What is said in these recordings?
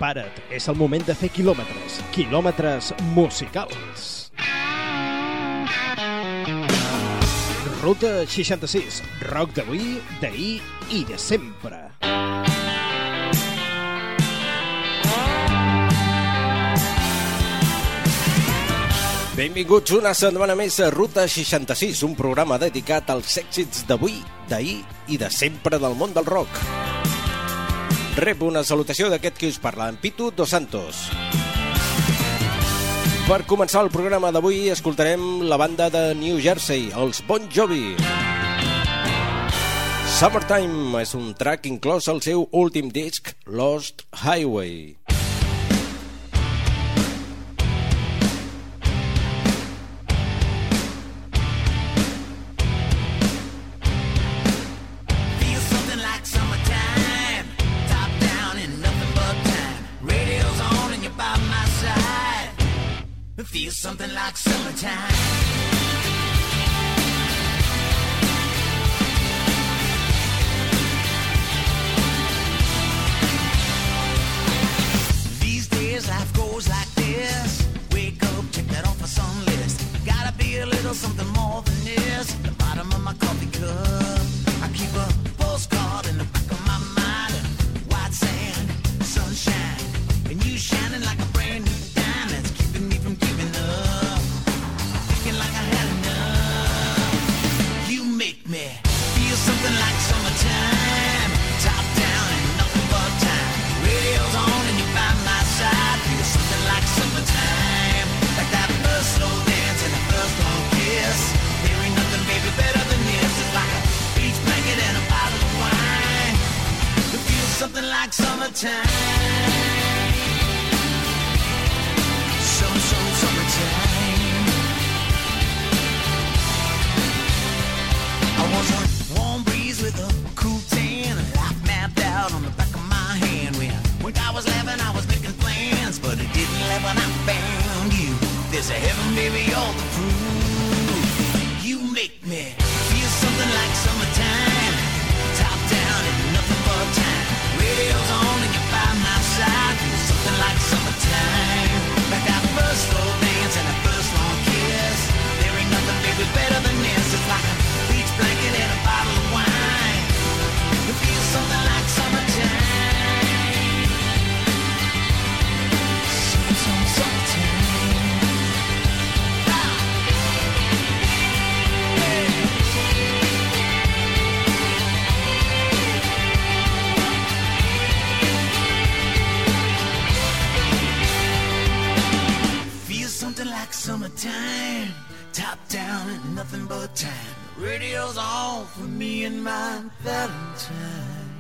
Prepara't, és el moment de fer quilòmetres. Quilòmetres musicals. Ruta 66. Rock d'avui, d'ahir i de sempre. Benvinguts una setmana més a Ruta 66, un programa dedicat als èxits d'avui, d'ahir i de sempre del món del rock. Rep una salutació d'aquest que us parla, en Pitu Dos Santos. Per començar el programa d'avui escoltarem la banda de New Jersey, els Bon Jovi. Summertime és un track inclòs al seu últim disc, Lost Highway. Feels something like summertime. These days life goes like this. Wake up, check that off a song list. Gotta be a little something more than this. The bottom of my coffee cup, I keep a postcard in the back of my mind. White sand, sunshine, and you shining like a brand new diamond. It's keeping me from giving up, thinking like I had enough. You make me feel something like summertime. Top down and nothing but time. Radio's on and you're by my side. Feel something like summertime. Like that first slow dance and the first long kiss. There ain't nothing, baby, better than this. It's like a beach blanket and a bottle of wine. It feels something like summertime. Summertime. I was a warm breeze with a cool tan, and life mapped out on the back of my hand. When I was laughing, I was making plans, but it didn't laugh when I found you. There's a heaven, baby, all the proof. You make me feel something like summertime. Top down and nothing but time. Radio's on and you're by my side. Feel something like summertime. Like that first slow dance and the first long kiss. There ain't nothing, baby, better than this. It's like a beach blanket and a bottle of wine. It feels something like summertime. Summertime. Something like summertime, top down and nothing but time. Radio's on for me and my Valentine.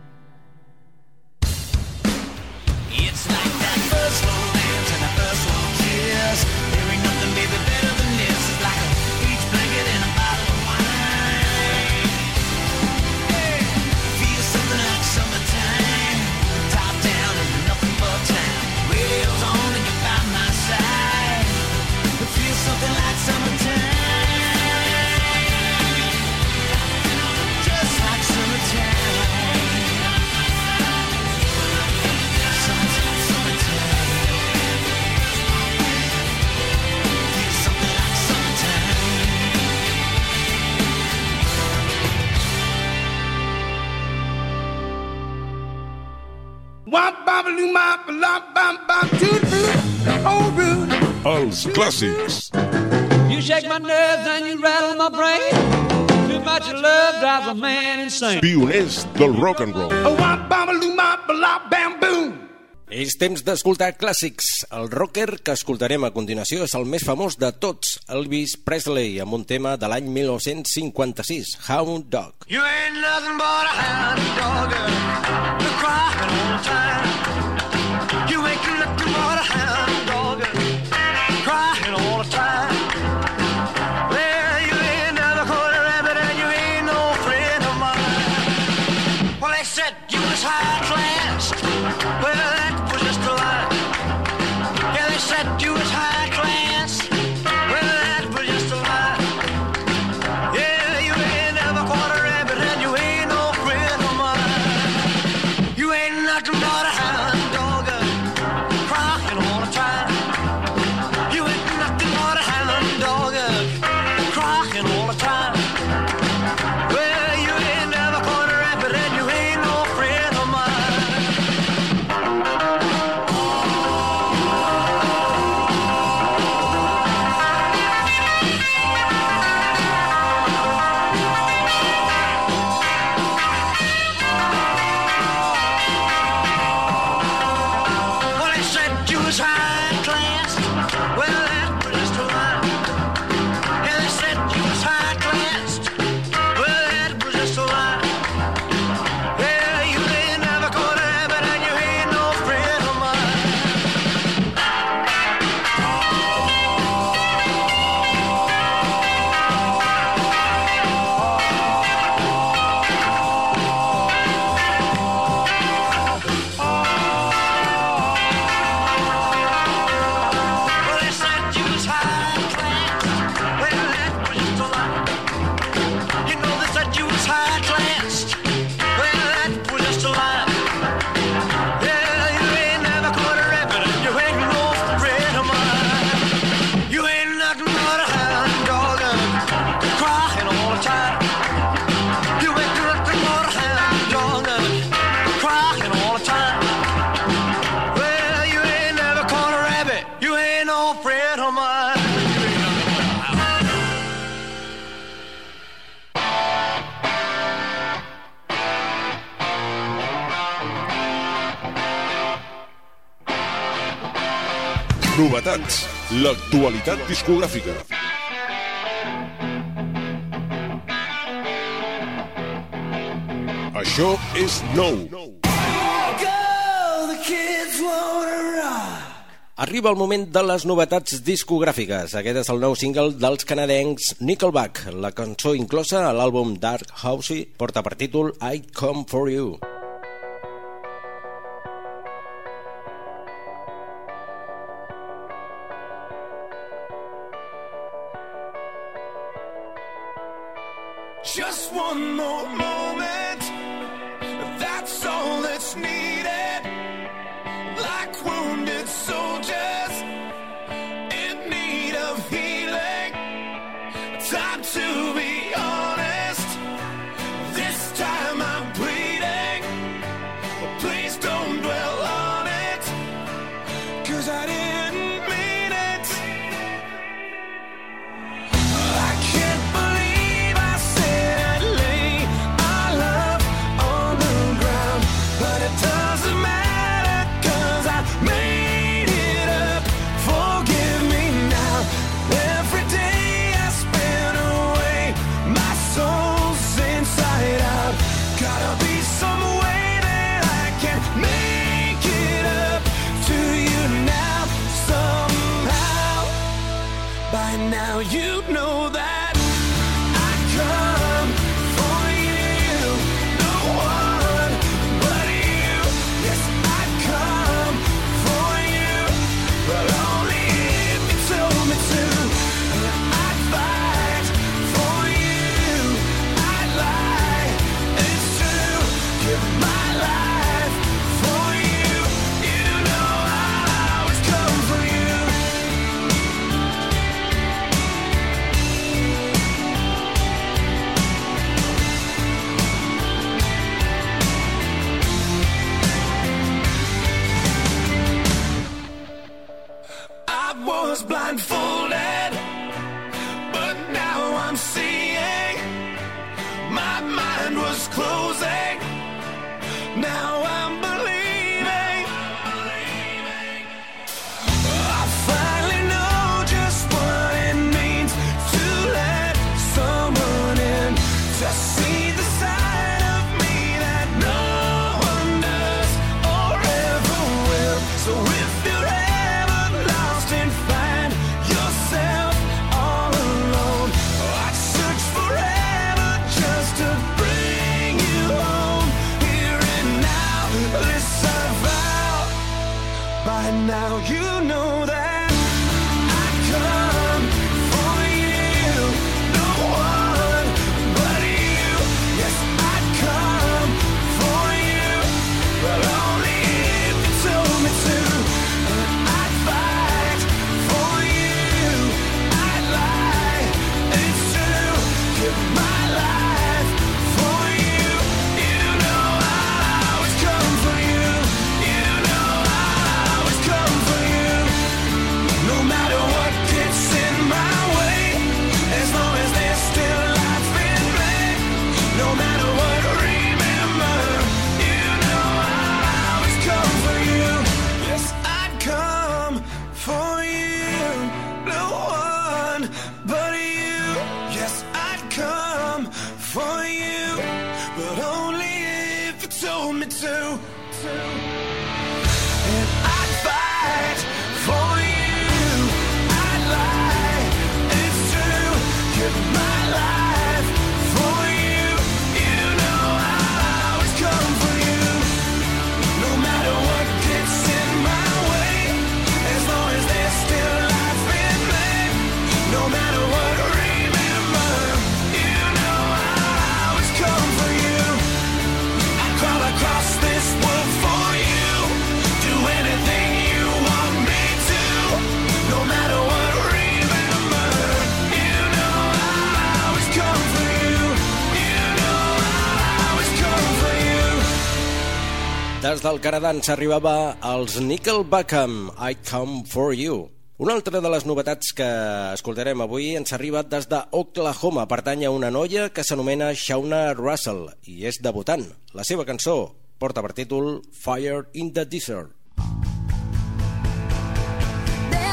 It's like that first slow dance and the first long kiss. There ain't nothing, baby, better than this. It's like a beach blanket and a bottle of wine. Hey, feels something like summertime, top down and nothing but time. Radio's on and you're by my side. Feel something like summertime. Just like summertime. Summertime. Feel something like summertime. Wop bop-a-loo mop a lop bop bop to the boot. Oh, rude. Els clàssics. You shake my nerves and you rattle my brain. Too much love drives a man insane. Pioners del rock and roll. Oh, wop bop-a-loo mop a lop bam boom. És temps d'escoltar clàssics. El rocker que escoltarem a continuació és el més famós de tots, Elvis Presley, amb un tema de l'any 1956, Hound Dog. You ain't nothing but a hound dog, you're crying all the time. You ain't nothing but a hound dog, crying all the time. Well, you ain't never caught a rabbit and you ain't no friend of mine. Well, they said you was high class. Well, that was just a lie. Yeah, they said you was high class. Well, that was just a lie. Yeah, you ain't never caught a rabbit and you ain't no friend of mine. You ain't nothing but a hound dog. Novetats, l'actualitat discogràfica. Això és nou. Arriba el moment de les novetats discogràfiques. Aquest és el nou single dels canadencs Nickelback. La cançó inclosa a l'àlbum Dark Housey porta per títol I Come For You. Just one more moment, that's all that's needed. Like wounded soldiers in need of healing. Time to be honest, this time I'm bleeding. Please don't dwell on it, 'cause I didn't mean it. I can't believe I said I'd lay our love on the ground, but it doesn't matter, 'cause I made it up. Forgive me now. Every day I spend away, my soul's inside out. Gotta be some way that I can make it up to you now. Somehow, by now you know that I come for you. No one but you. Yes, I come for you, but only if you told me to. I'd fight for you. I'd lie. It's true. Give my life for you. You know I'll always come for you. I was blindfolded, but now I'm seeing. My mind was closing, now I'm believing. I finally know just what it means to let someone in, to see the side of me that no one does or ever will. So if you're ever lost and find yourself all alone, I'd search forever just to bring you home, here and now. Listen, I vow, by now you know that I come for you. No one but you. Yes, I'd come for you, but only if you told me to. I'd fight for you. I'd lie. It's true. Give my life for you. You know I'll always come for you. You know I'll always come for you. No matter what gets in my way, as long as there's still life in me. No matter what, remember, you know I'll always come for you. Yes, I'd come for you. No one but you. Yes, I'd come for you, but only if you told me to. And I'd fight for you. I'd lie. It's true. Give my life for you. You know I'll always come for you. No matter what gets in my way, as long as there's still life in me. No matter what, remember, you know I'll always come for you. I crawl across this world for you. Do anything you want me to. No matter what, remember, you know I'll always come for you. You know I'll always come for you. Des del Canadà ens arribava els Nickelback amb I Come For You. Una altra de les novetats que escoltarem avui ens arriba des d'Oklahoma. Pertany a una noia que s'anomena Shauna Russell i és debutant. La seva cançó porta per títol Fire in the Desert. There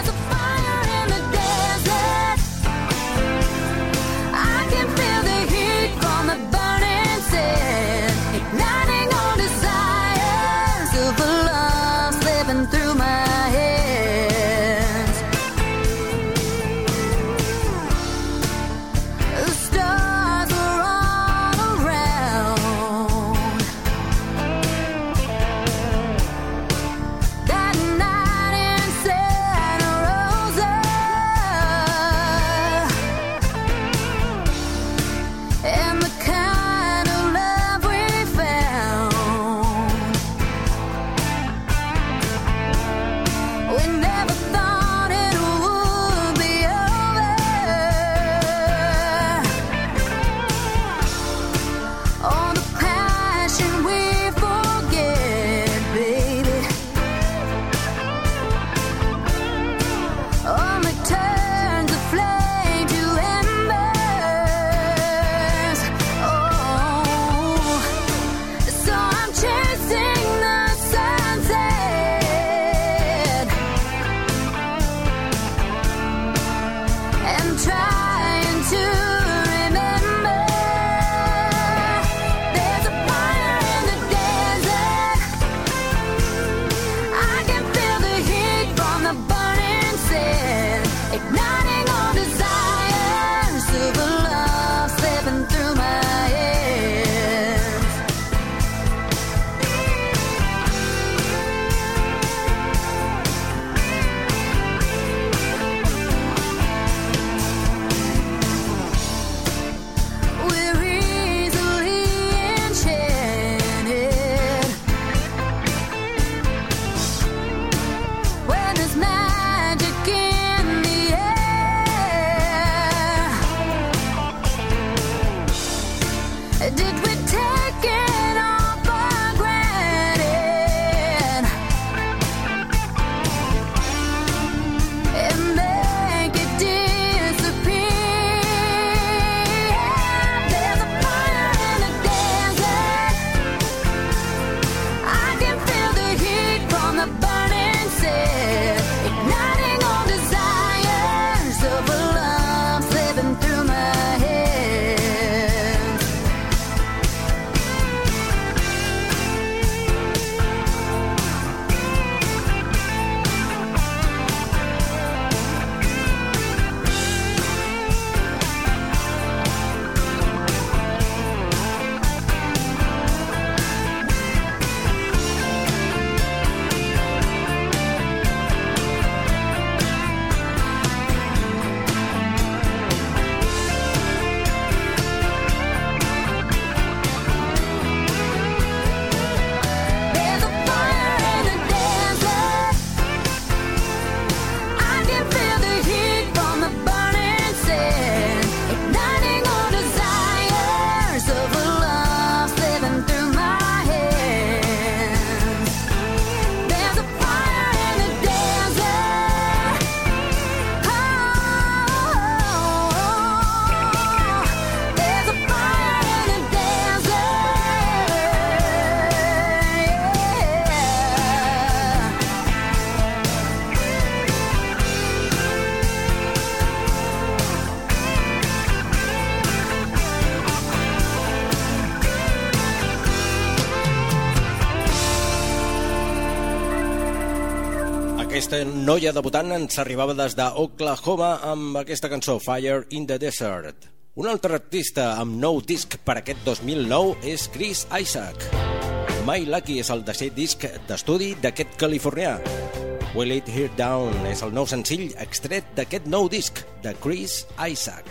Aquesta noia debutant ens arribava des d'Oklahoma amb aquesta cançó, Fire in the Desert. Un altre artista amb nou disc per aquest 2009 és Chris Isaak. My Lucky és el tercer disc d'estudi d'aquest californià. Will It Hear Down és el nou senzill extret d'aquest nou disc de Chris Isaak.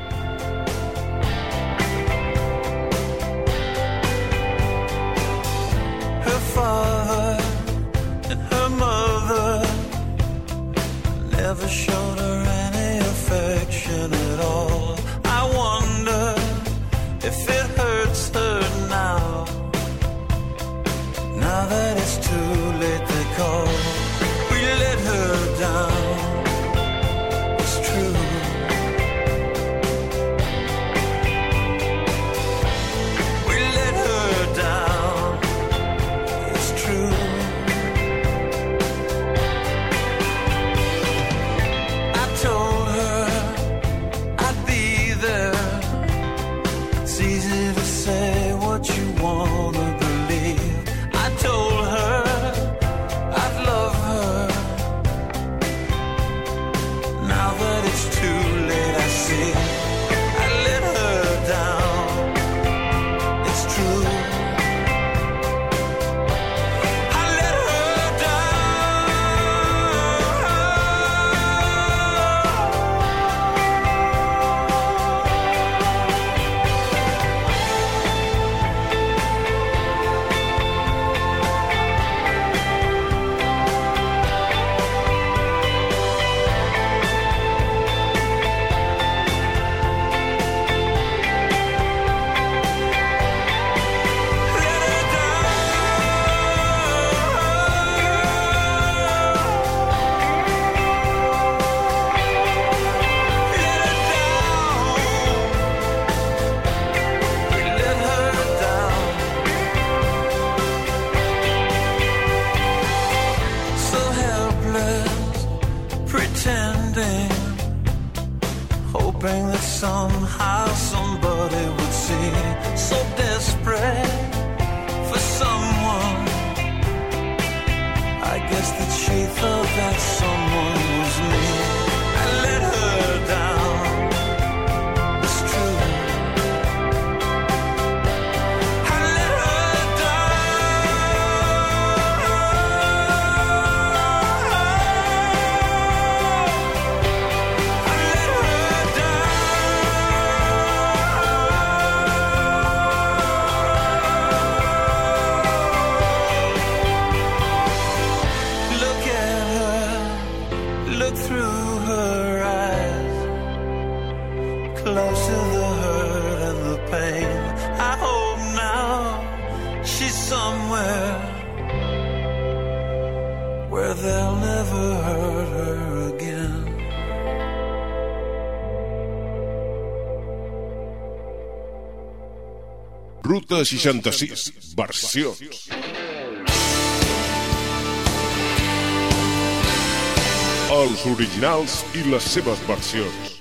Her father and her mother never showed her any affection at all. I wonder if it hurts her now that it's too late to call. We let her down, it's true. We let her down, it's true. I told her I'd be there. It's easy to say what you wanna believe. I told her I'd love her. Now that it's too late, I see I let her down. It's true. I let her hoping that somehow somebody would see. So desperate for someone, I guess that she thought that someone was me. I let her down, it's true. I let her look through her eyes, close to the hurt and the pain. I hope now she's somewhere where they'll never hurt her again. Ruta 66, versions. Els originals i les seves versions.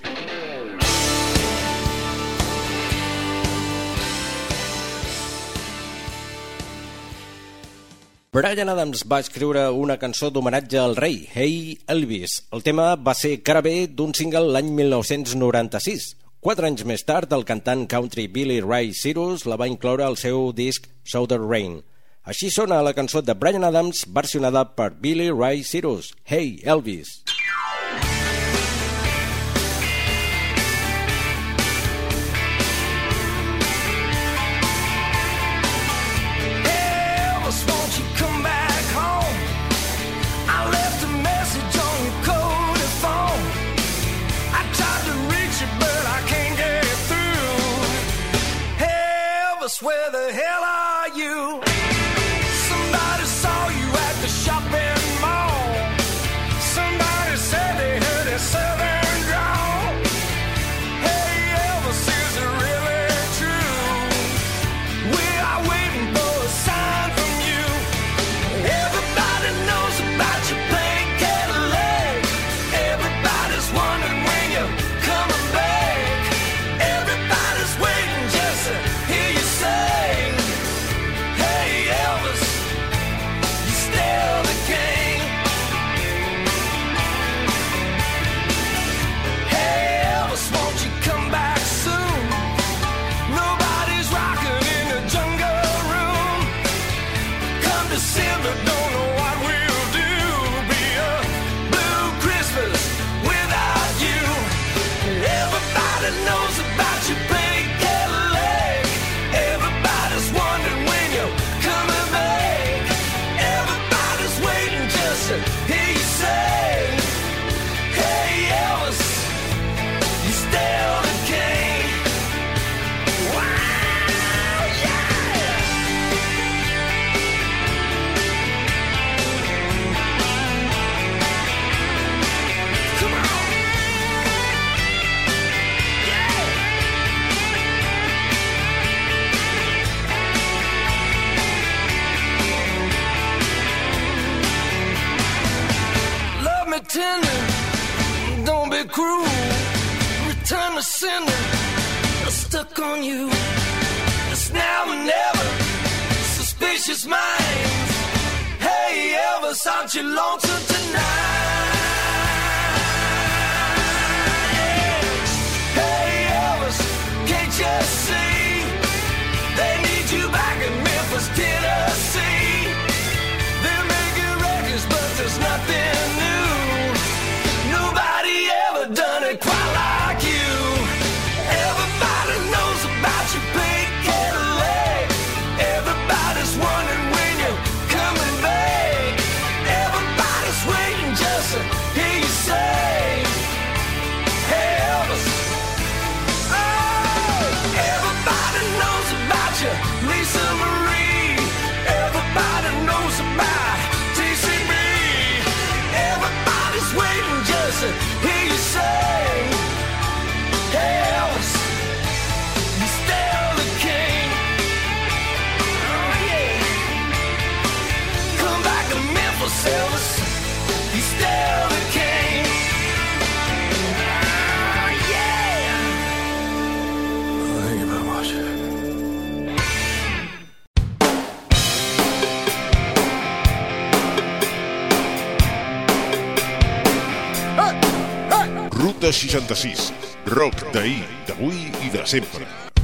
Bryan Adams va escriure una cançó d'homenatge al rei, Hey Elvis. El tema va ser cara B d'un single l'any 1996. 4 anys més tard, el cantant country Billy Ray Cyrus la va incloure al seu disc Southern Rain. Així sona la cançó de Bryan Adams versionada per Billy Ray Cyrus, Hey Elvis. Where the hell are you? Somebody saw you at the shopping mall. Somebody said they heard a southern drawl. Hey Elvis, is it really true? We are waiting for a sign from you. Everybody knows about your pink Cadillac. Everybody's wondering when you're coming back. Everybody's waiting just to hear you say look on you. It's now or never, suspicious minds. Hey Elvis, aren't you lonesome tonight? Hey Elvis, can't you see? They need you back in Memphis, Tennessee. They're making records, but there's nothing new. Nobody ever done it quite like you. Everybody knows about your pink Cadillac. Everybody's wondering when you're coming back. Everybody's waiting just to hear you say, hey Elvis. Oh, everybody knows about you, Lisa Marie. Everybody knows about TCB. Everybody's waiting just to hear you say, hey Elvis, you're still the king. Oh yeah. Come back to Memphis, Elvis, you're still the king. Oh yeah. Thank you very much. Ruta 66. Rock d'ahir, d'avui i de sempre.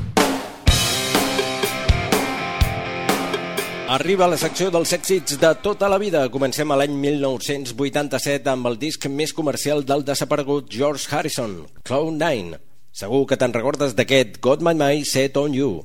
Arriba la secció dels èxits de tota la vida. Comencem a l'any 1987 amb el disc més comercial del desaparegut George Harrison, Cloud Nine. Segur que te'n recordes d'aquest Got My Mind Set on You.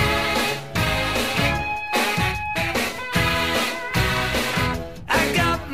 I got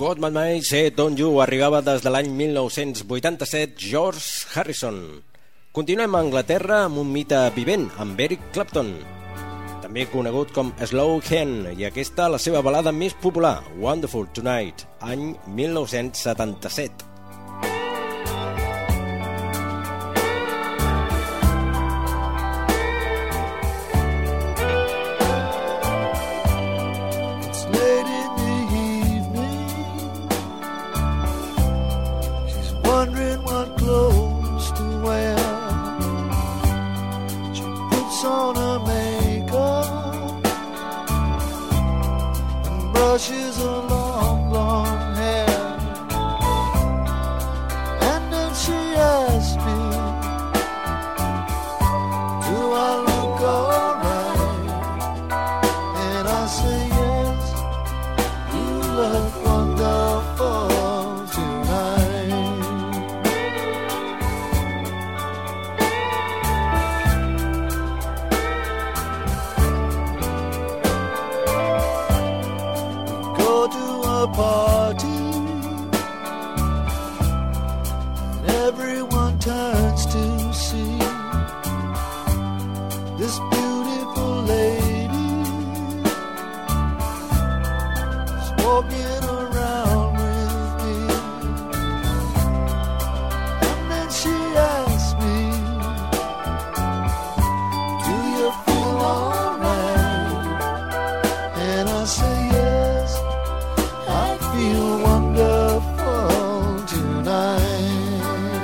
God May Set On You arribava des de l'any 1987 George Harrison. Continuem a Anglaterra amb un mite vivent, amb Eric Clapton, també conegut com Slow Hen, i aquesta la seva balada més popular, Wonderful Tonight, any 1977. Brushes her long blonde hair, and then she asked me, do I look alright? And I say yes, you look wonderful tonight. Go to a party, and everyone turns to see this beautiful lady is walking around with me. And then she asked me, do you feel alright? And I say yes, I feel wonderful tonight.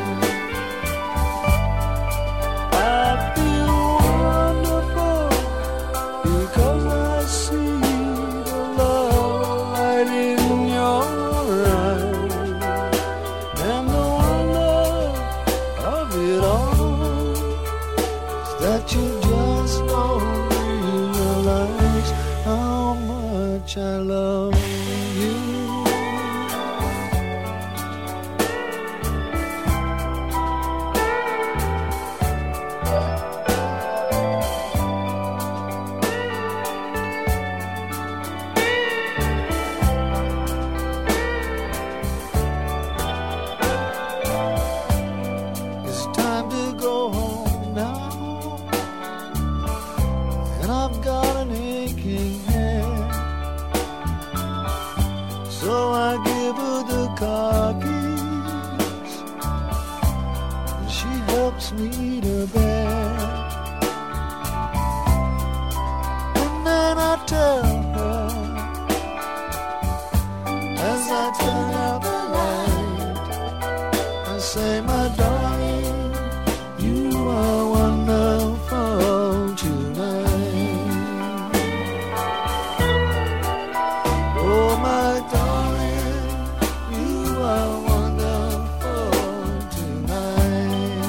I feel wonderful because I see the love light in your eyes, and the wonder of it all is that you just don't realize how much I love you. It's time to go home now, and I've got an aching head. So I give her the car keys, and she helps me to bed. And then I tell her, as I turn out the light, I say, my darling, you are wonderful tonight. Oh, my darling, you are wonderful tonight.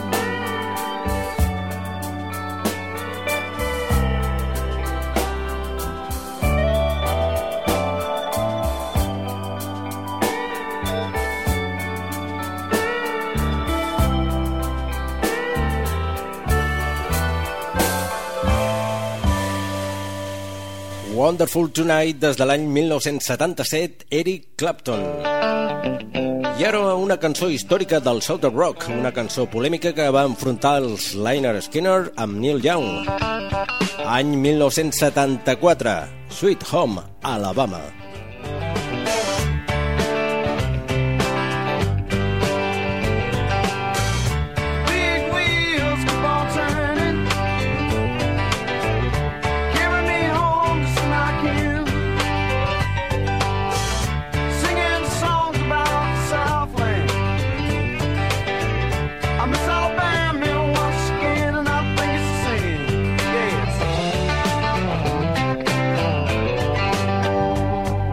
Wonderful Tonight des de l'any 1977, Eric Clapton. I ara una cançó històrica del Southern Rock, una cançó polèmica que va enfrontar els Lynyrd Skynyrd amb Neil Young. Any 1974, Sweet Home, Alabama. Big wheels keep on turning, carry me home to Smock Hill, singing songs about the Southland. I miss Alabama once again, and I think it's the same. Yes.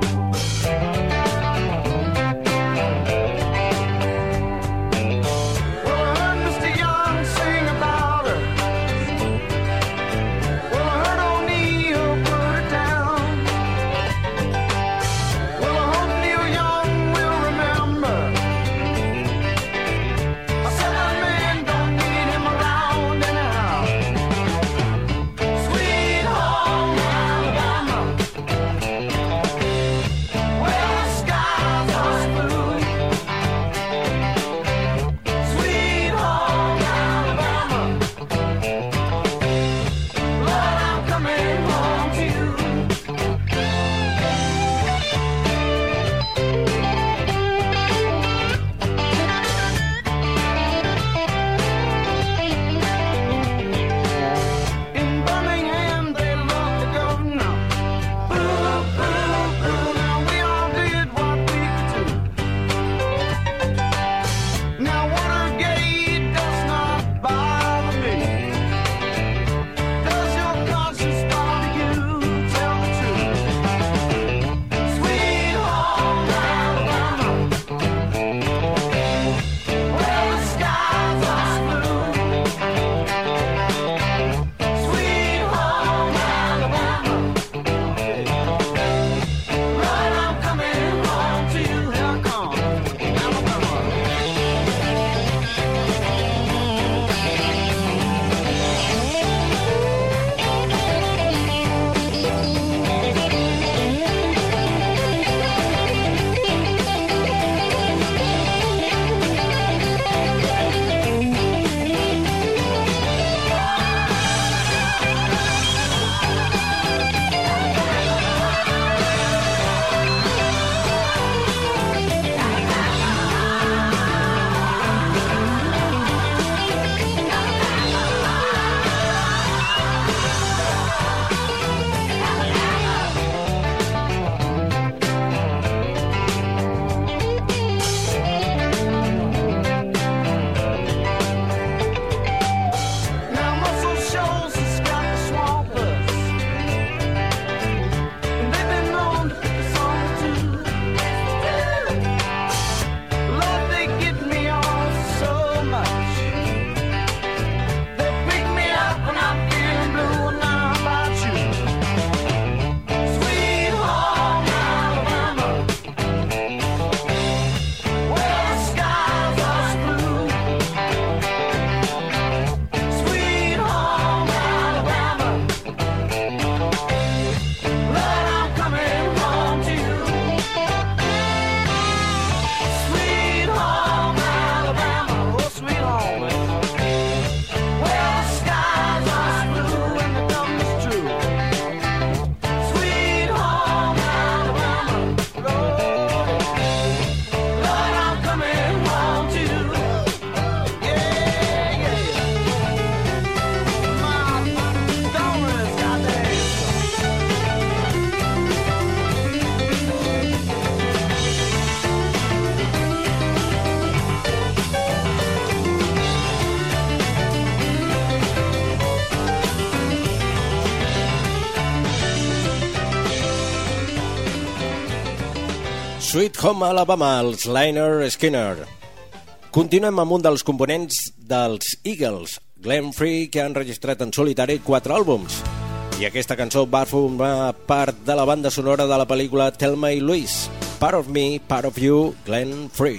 Sweet Home Alabama, els Lynyrd Skynyrd. Continuem amb un dels components dels Eagles, Glenn Frey, que han registrat en solitari 4 àlbums. I aquesta cançó va formar part de la banda sonora de la pel·lícula Thelma i Louise. Part of Me, Part of You, Glenn Frey.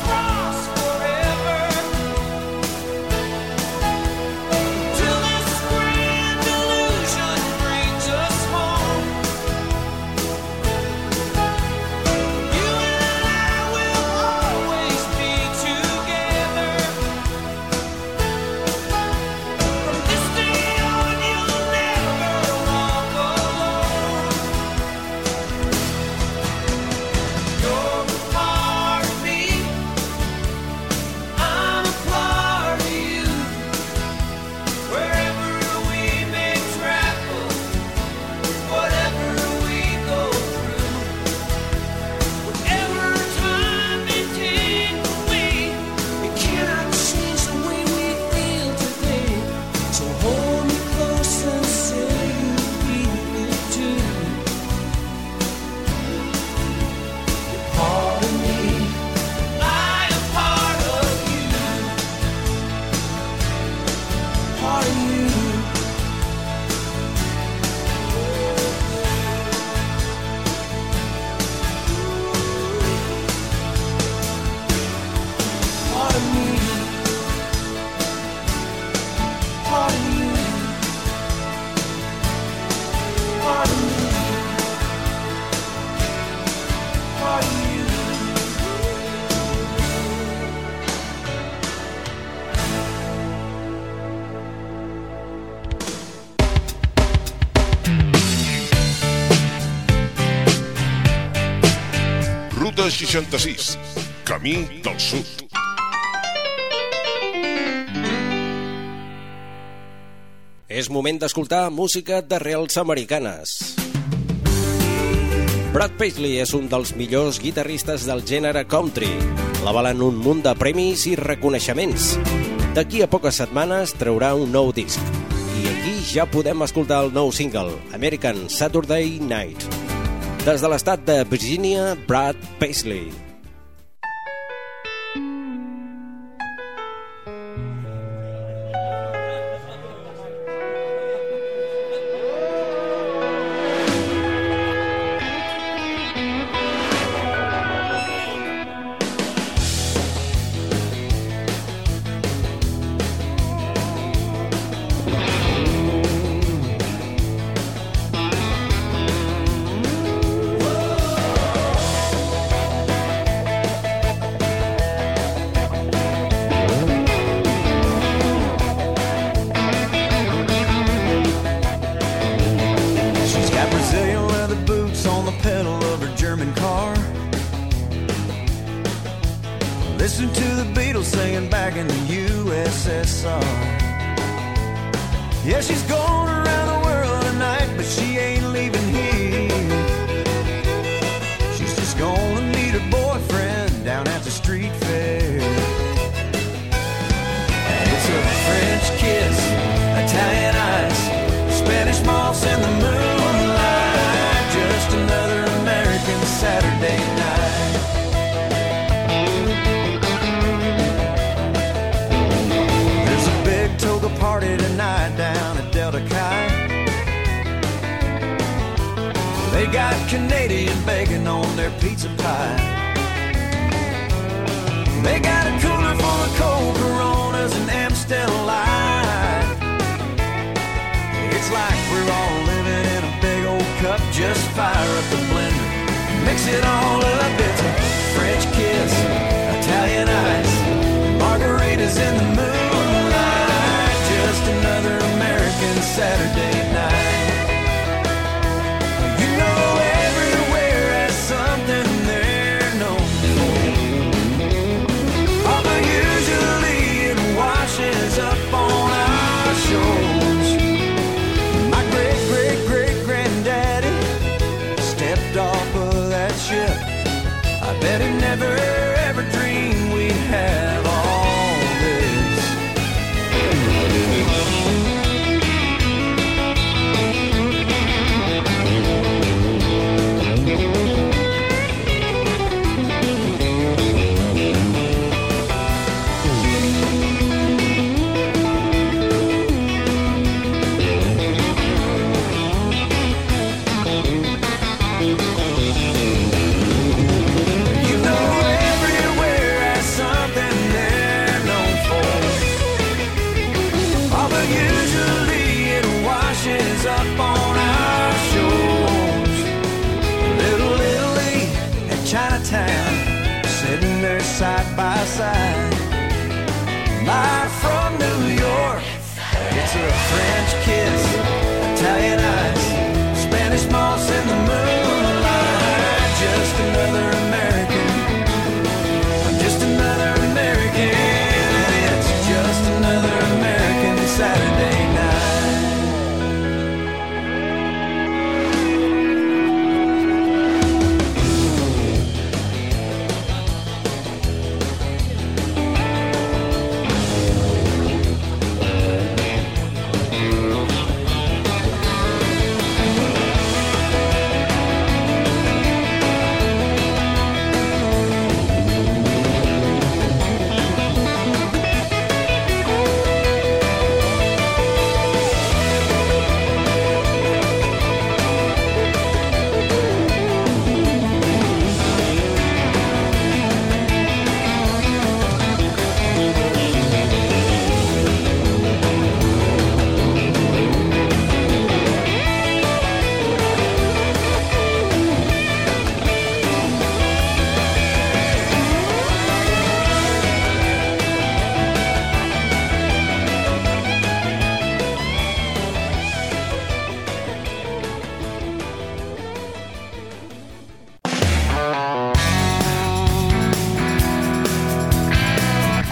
Till this Ruta 66, camí del sud. És moment d'escoltar música d'arrels americanes. Brad Paisley és un dels millors guitarristes del gènere country. L'avalen un munt de premis i reconeixements. D'aquí a poques setmanes traurà un nou disc. I aquí ja podem escoltar el nou single, American Saturday Night. Des de l'estat de Virginia, Brad Paisley. Listen to the Beatles singing back in the USSR. Yeah, she's going around the world tonight, but she ain't leaving here. She's just gonna meet her boyfriend down at the street fair. And it's a French kiss, Italian ice, Spanish moss in the moonlight, just another American Saturday night. Toga party tonight down at Delta Chi. They got Canadian bacon on their pizza pie. They got a cooler full of cold Coronas and Amstel Light. It's like we're all living in a big old cup. Just fire up the blender, mix it all up. It's a French kiss, Italian ice, margaritas in the moonlight. Just another American Saturday night. You know everywhere has something they're known for. Although usually it washes up on our shores. My great-great-great-granddaddy stepped off of that ship. I bet he never ever dreamed we'd have all this. Up on our shores, Little Italy and Chinatown, sitting there side by side. Live from New York, it's a French kiss, Italian ice, Spanish moss in the moonlight. Just another American, just another American. It's just another American Saturday night.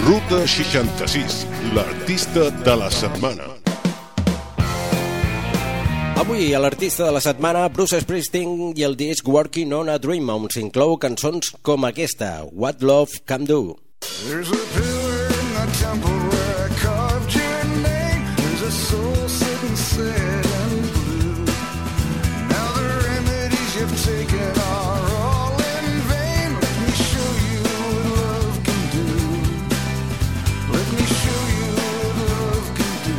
Ruta 66, l'artista de la setmana. Avui a l'artista de la setmana, Bruce Springsteen i el disc Working on a Dream, on s'inclou cançons com aquesta, What Love Can Do. There's a pillar in the temple where I carved your name. There's a soul sitting sad and blue. Now the remedies you've taken are all in vain. Let me show you what love can do. Let me show you what love can do.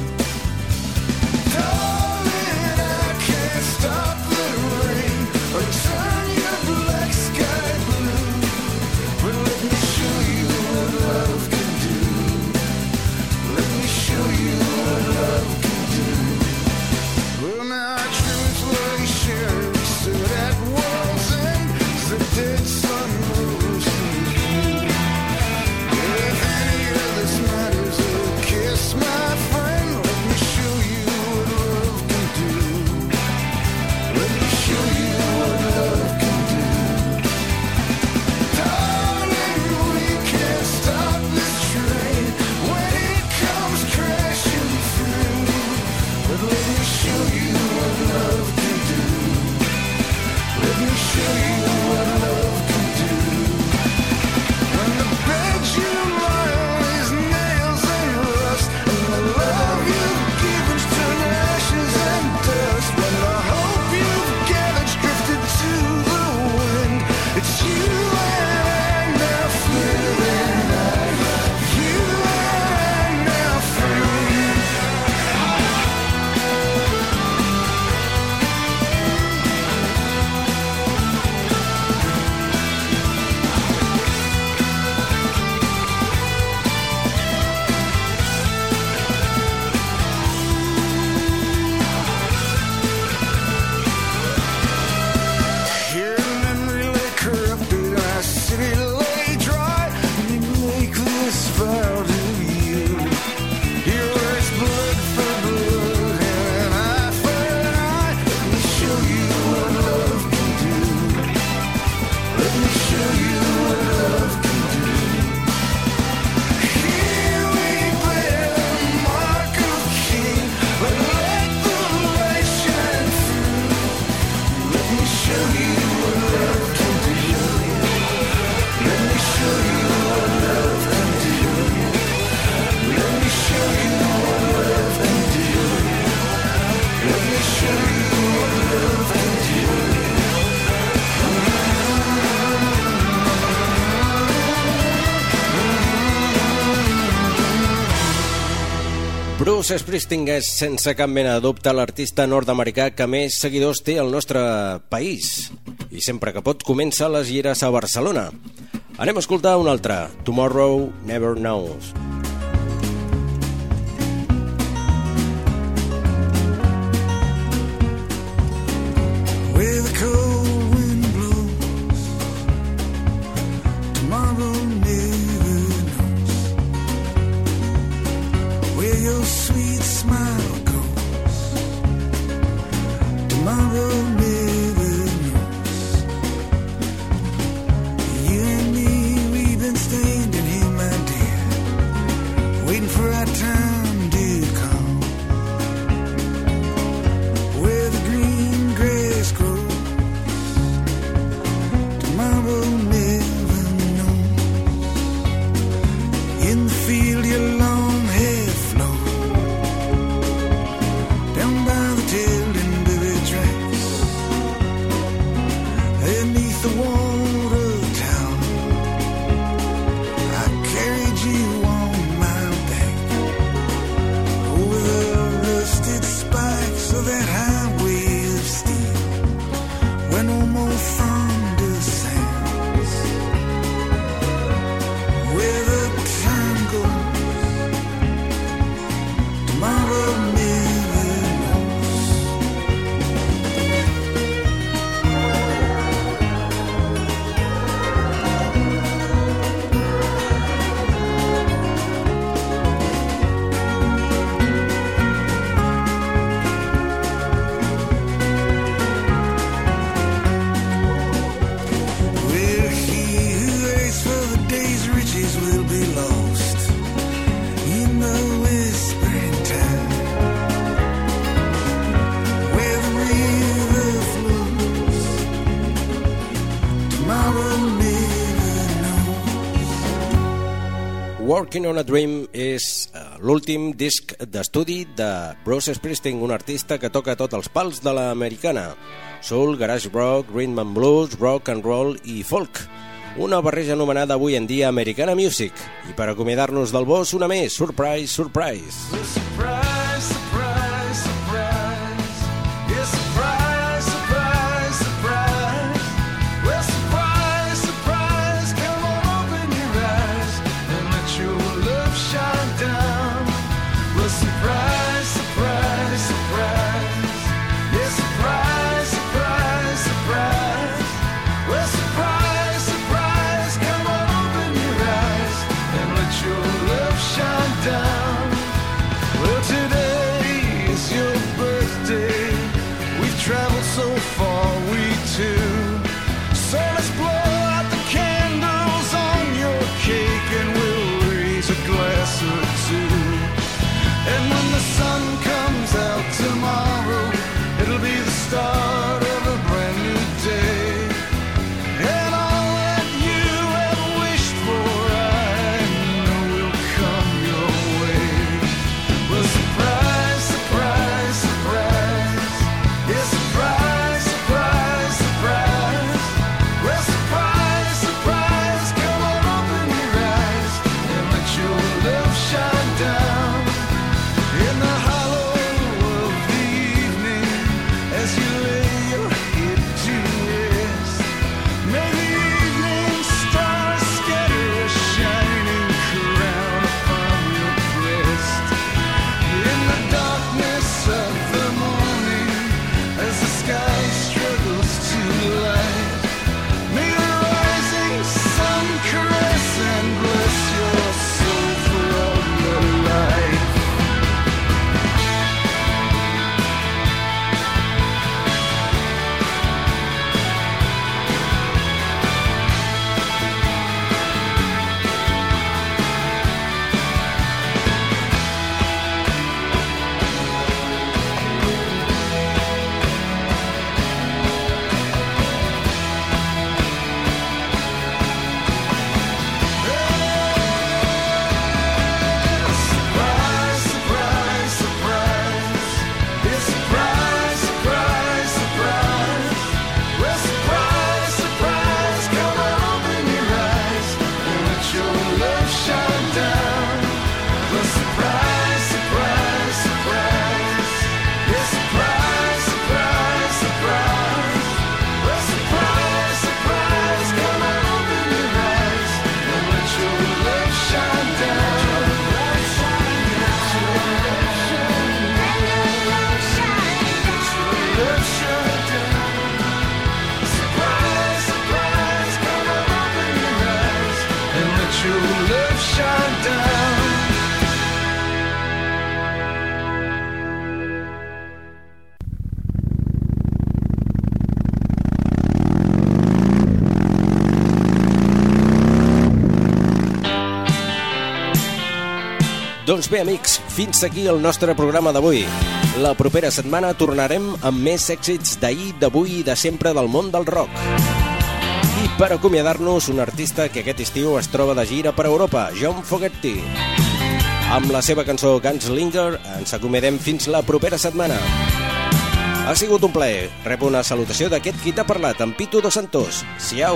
Darling, I can't stop the rain or turn your black sky blue. But let me show you what love can do. Let me show you what love can do. Well, now truthfully sure we stood at world's end as the dead sun rose from the blue. If any of this matters, a kiss, my friend. Let me show you what love can do. Let me show you what love can do. Darling, we can't stop this train when it comes crashing through. But let me show you what love can do. Let me show you what love can do. When the bed you lie on is nails and rust, and the love you've given's turned to ashes and dust, when the hope you've gathered's drifted to the wind, it's you and I now feeling like you and I now free. Here the memory lay corrupted, our city lay dry, and you make this vow to you. Here it's blood for blood and an eye for an eye. Let me show you what love can do. Let me show you what love can do. Here we bear the mark of King, but let the light shine through. Let me show you what love can do. Let me show you what love can do. Let me show you what love can do. Let me show you what love can do. Bruce Springsteen és, sense cap mena de dubte, l'artista nord-americà que més seguidors té al nostre país. I sempre que pot comença les gires a Barcelona. Anem a escoltar un altre, Tomorrow Never Knows. Where the cold wind blows, tomorrow never knows. Where your sweet smile goes, tomorrow never knows. You and me, we've been standing here, my dear, Working on a Dream és l'últim disc d'estudi de Bruce Springsteen, un artista que toca tots els pals de l'americana. Soul, garage rock, rhythm and blues, rock and roll i folk. Una barreja anomenada avui en dia Americana Music. I per acomiadar-nos del boss, una més, Surprise, Surprise. Surprise, surprise, surprise. Yeah, surprise, surprise, surprise. Well, surprise, surprise. Come on, open your eyes and let your love shine down. Well, surprise, surprise, surprise. Yeah, surprise, surprise, surprise. Well, surprise, surprise. Come on, open your eyes and let your love shine down. Well, today is your birthday. We've traveled so far, we two. So let's blow out the candles on your cake and we'll raise a glass or two. And when the sun comes out tomorrow, it'll be the start of a brand new day. And all that you have wished for, I know will come your way. Well, surprise, surprise, surprise. Yeah, surprise, surprise, surprise. Well, surprise, surprise. Come on, open your eyes and let your love shine down. In the hollow of the evening, as you lay your head to rest, may the evening stars scatter a shining crown upon your breast. In the darkness of the morning, as the sky struggles to light, may the rising sun caress and bless your soul for all your life. Surprise, surprise, surprise. Yeah, surprise, surprise, surprise. Well, surprise, surprise. Come on, open your eyes and let your love shine down. Well, surprise, surprise, surprise. Yeah, surprise, surprise, surprise. Well, surprise, surprise. Come on, open your eyes and let your love shine down. Love shine down. Surprise, surprise. Come on, open your eyes and let your love shine down. Doncs bé, amics, fins aquí el nostre programa d'avui. La propera setmana tornarem amb més èxits d'ahir, d'avui i de sempre del món del rock. I per acomiadar-nos, un artista que aquest estiu es troba de gira per Europa, John Fogerty. Amb la seva cançó Gunslinger ens acomiadem fins la propera setmana. Ha sigut un plaer. Rep una salutació d'aquest qui t'ha parlat, en Pitu Dos Santos. Siau!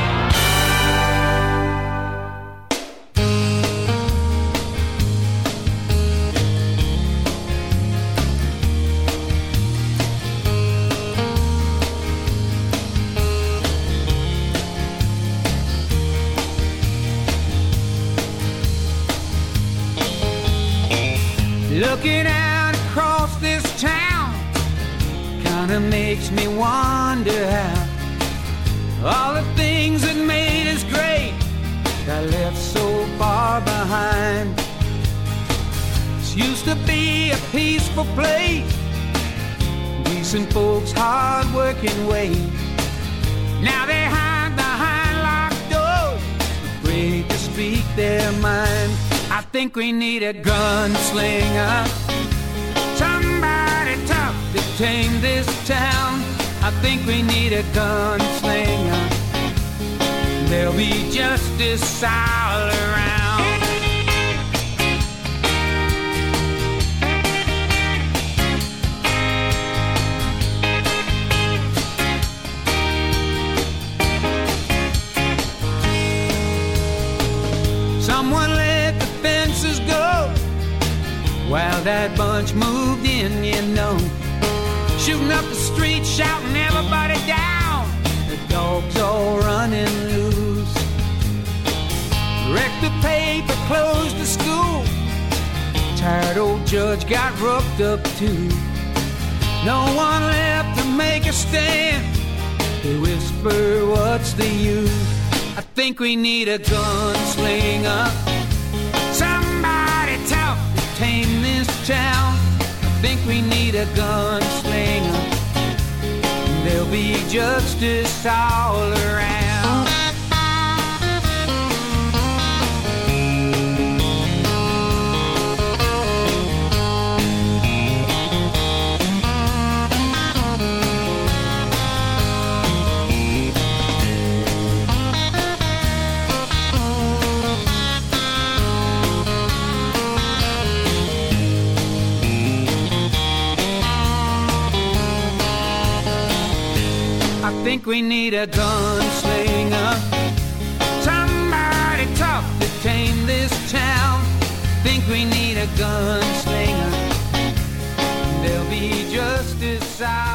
Looking out across this town kinda makes me wonder how all the things that made us great got left so far behind. This used to be a peaceful place, decent folks, hard-working ways. Now they hide behind locked doors, afraid to speak their mind. I think we need a gunslinger, somebody tough to tame this town. I think we need a gunslinger, there'll be justice all around. Someone let the fences go while that bunch moved in, you know. Shooting up the street, shouting everybody down. The dogs all running loose. Wrecked the paper, closed the school. Tired old judge got roughed up too. No one left to make a stand. They whisper, what's the use? I think we need a gunslinger, somebody tough to tame this town. I think we need a gunslinger. There'll be justice all around. I think we need a gunslinger, somebody tough to tame this town. Think we need a gunslinger. There'll be justice out.